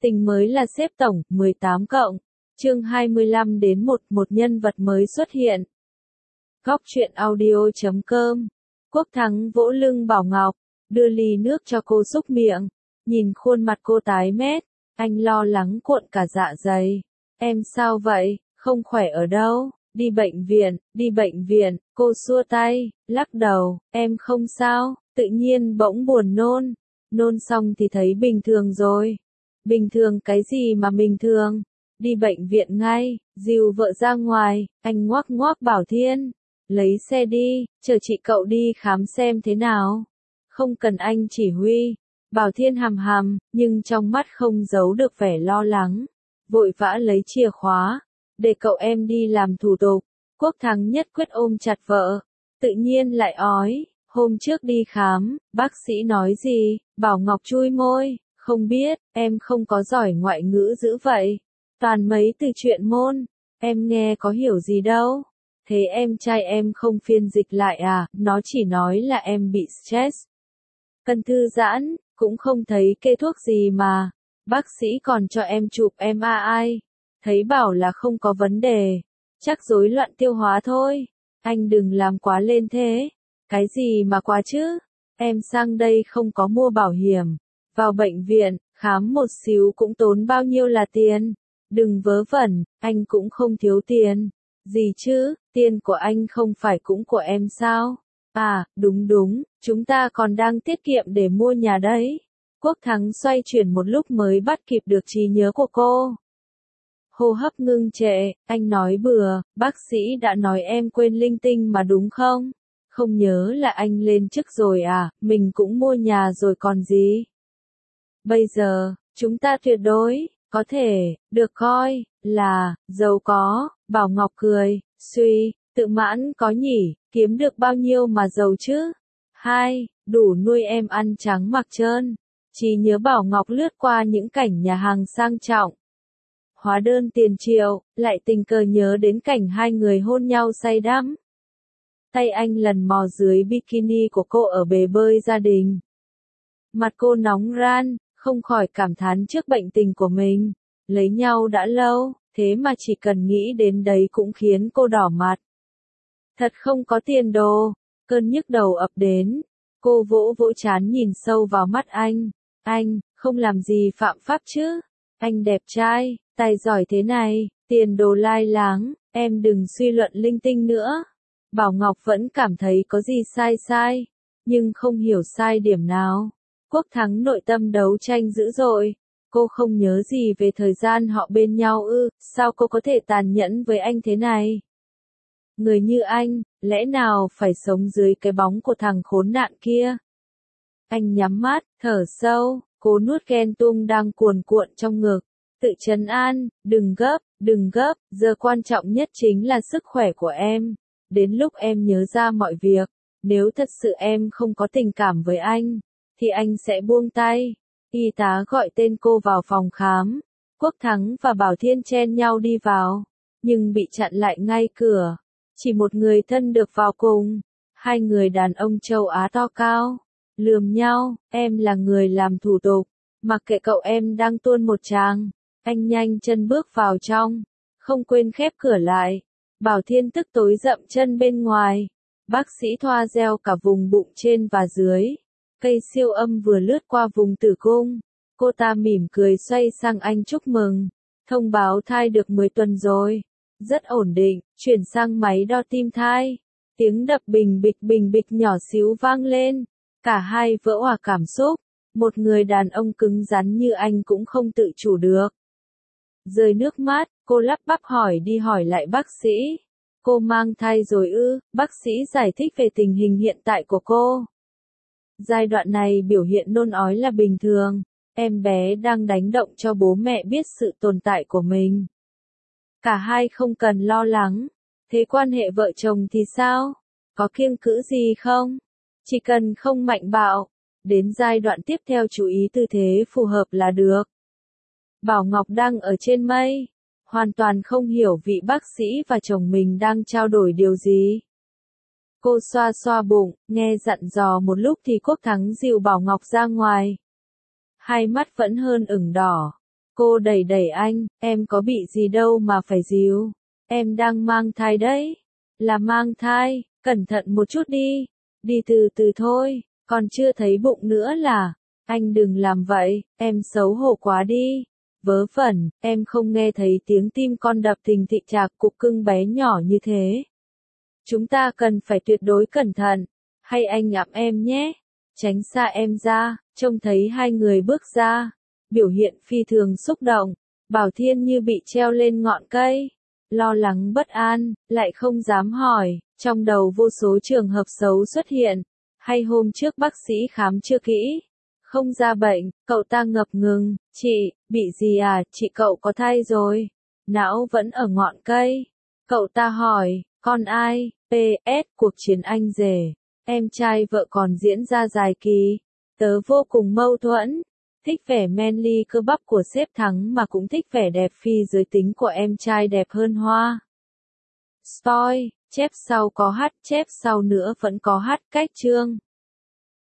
Tình mới là xếp tổng, 18 cộng. Chương 25 đến 1, một nhân vật mới xuất hiện. Góc truyện audio.com. Quốc Thắng vỗ lưng Bảo Ngọc, đưa ly nước cho cô xúc miệng. Nhìn khuôn mặt cô tái mét, anh lo lắng cuộn cả dạ dày. Em sao vậy, không khỏe ở đâu? Đi bệnh viện, cô xua tay, lắc đầu, em không sao, tự nhiên bỗng buồn nôn. Nôn xong thì thấy bình thường rồi. Bình thường cái gì mà bình thường? Đi bệnh viện ngay, dìu vợ ra ngoài, anh ngoắc ngoắc Bảo Thiên. Lấy xe đi, chờ chị cậu đi khám xem thế nào. Không cần anh chỉ huy. Bảo Thiên hàm hàm, nhưng trong mắt không giấu được vẻ lo lắng. Vội vã lấy chìa khóa, để cậu em đi làm thủ tục. Quốc Thắng nhất quyết ôm chặt vợ, tự nhiên lại ói. Hôm trước đi khám, bác sĩ nói gì? Bảo Ngọc chui môi, không biết, em không có giỏi ngoại ngữ dữ vậy. Toàn mấy từ truyện môn, em nghe có hiểu gì đâu. Thế em trai em không phiên dịch lại à? Nó chỉ nói là em bị stress. Cần thư giãn, cũng không thấy kê thuốc gì mà. Bác sĩ còn cho em chụp MRI. Thấy bảo là không có vấn đề. Chắc rối loạn tiêu hóa thôi. Anh đừng làm quá lên thế. Cái gì mà quá chứ? Em sang đây không có mua bảo hiểm. Vào bệnh viện, khám một xíu cũng tốn bao nhiêu là tiền. Đừng vớ vẩn, anh cũng không thiếu tiền. Gì chứ, tiền của anh không phải cũng của em sao? À, đúng, chúng ta còn đang tiết kiệm để mua nhà đấy. Quốc Thắng xoay chuyển một lúc mới bắt kịp được trí nhớ của cô. Hô hấp ngưng trệ, anh nói bừa, bác sĩ đã nói em quên linh tinh mà đúng không? Không nhớ là anh lên chức rồi à, mình cũng mua nhà rồi còn gì? Bây giờ, chúng ta tuyệt đối, có thể, được coi, là, giàu có. Bảo Ngọc cười, suy, tự mãn có nhỉ, kiếm được bao nhiêu mà giàu chứ? 2, đủ nuôi em ăn trắng mặc trơn. Chỉ nhớ Bảo Ngọc lướt qua những cảnh nhà hàng sang trọng. Hóa đơn tiền triệu, lại tình cờ nhớ đến cảnh hai người hôn nhau say đắm. Tay anh lần mò dưới bikini của cô ở bể bơi gia đình. Mặt cô nóng ran, không khỏi cảm thán trước bệnh tình của mình. Lấy nhau đã lâu, thế mà chỉ cần nghĩ đến đấy cũng khiến cô đỏ mặt. Thật không có tiền đồ, cơn nhức đầu ập đến. Cô vỗ vỗ trán nhìn sâu vào mắt anh. Anh, không làm gì phạm pháp chứ? Anh đẹp trai, tài giỏi thế này, tiền đồ lai láng, em đừng suy luận linh tinh nữa. Bảo Ngọc vẫn cảm thấy có gì sai, nhưng không hiểu sai điểm nào. Quốc Thắng nội tâm đấu tranh dữ dội. Cô không nhớ gì về thời gian họ bên nhau ư, sao cô có thể tàn nhẫn với anh thế này? Người như anh, lẽ nào phải sống dưới cái bóng của thằng khốn nạn kia? Anh nhắm mắt, thở sâu, cố nuốt ghen tuông đang cuồn cuộn trong ngực. Tự trấn an, đừng gấp, giờ quan trọng nhất chính là sức khỏe của em. Đến lúc em nhớ ra mọi việc, nếu thật sự em không có tình cảm với anh, thì anh sẽ buông tay. Y tá gọi tên cô vào phòng khám. Quốc Thắng và Bảo Thiên chen nhau đi vào, nhưng bị chặn lại ngay cửa. Chỉ một người thân được vào cùng. Hai người đàn ông châu Á to cao, lườm nhau, em là người làm thủ tục, mặc kệ cậu em đang tuôn một tràng. Anh nhanh chân bước vào trong, không quên khép cửa lại. Bảo Thiên tức tối dậm chân bên ngoài. Bác sĩ thoa gel cả vùng bụng trên và dưới. Cây siêu âm vừa lướt qua vùng tử cung. Cô ta mỉm cười xoay sang anh chúc mừng. Thông báo thai được 10 tuần rồi. Rất ổn định, chuyển sang máy đo tim thai. Tiếng đập bình bịch nhỏ xíu vang lên. Cả hai vỡ òa cảm xúc. Một người đàn ông cứng rắn như anh cũng không tự chủ được. Rơi nước mắt, cô lắp bắp hỏi đi hỏi lại bác sĩ. Cô mang thai rồi ư? Bác sĩ giải thích về tình hình hiện tại của cô. Giai đoạn này biểu hiện nôn ói là bình thường. Em bé đang đánh động cho bố mẹ biết sự tồn tại của mình. Cả hai không cần lo lắng. Thế quan hệ vợ chồng thì sao? Có kiêng cữ gì không? Chỉ cần không mạnh bạo. Đến giai đoạn tiếp theo chú ý tư thế phù hợp là được. Bảo Ngọc đang ở trên mây. Hoàn toàn không hiểu vị bác sĩ và chồng mình đang trao đổi điều gì. Cô xoa xoa bụng, nghe dặn dò một lúc thì Quốc Thắng dìu Bảo Ngọc ra ngoài. Hai mắt vẫn hơn ửng đỏ. Cô đẩy đẩy anh, em có bị gì đâu mà phải díu. Em đang mang thai đấy. Là mang thai, cẩn thận một chút đi. Đi từ từ thôi, còn chưa thấy bụng nữa là. Anh đừng làm vậy, em xấu hổ quá đi. Vớ vẩn, em không nghe thấy tiếng tim con đập thình thịch chạc cục cưng bé nhỏ như thế. Chúng ta cần phải tuyệt đối cẩn thận. Hay anh ẵm em nhé. Tránh xa em ra, trông thấy hai người bước ra. Biểu hiện phi thường xúc động. Bảo Thiên như bị treo lên ngọn cây. Lo lắng bất an, lại không dám hỏi. Trong đầu vô số trường hợp xấu xuất hiện. Hay hôm trước bác sĩ khám chưa kỹ. Không ra bệnh, cậu ta ngập ngừng. Chị, bị gì à, chị cậu có thai rồi. Não vẫn ở ngọn cây. Cậu ta hỏi, con ai, PS, cuộc chiến anh rể. Em trai vợ còn diễn ra dài kỳ. Tớ vô cùng mâu thuẫn. Thích vẻ manly cơ bắp của sếp Thắng mà cũng thích vẻ đẹp phi giới tính của em trai đẹp hơn Hoa. Spoil, chép sau có hát, chép sau nữa vẫn có hát cách chương.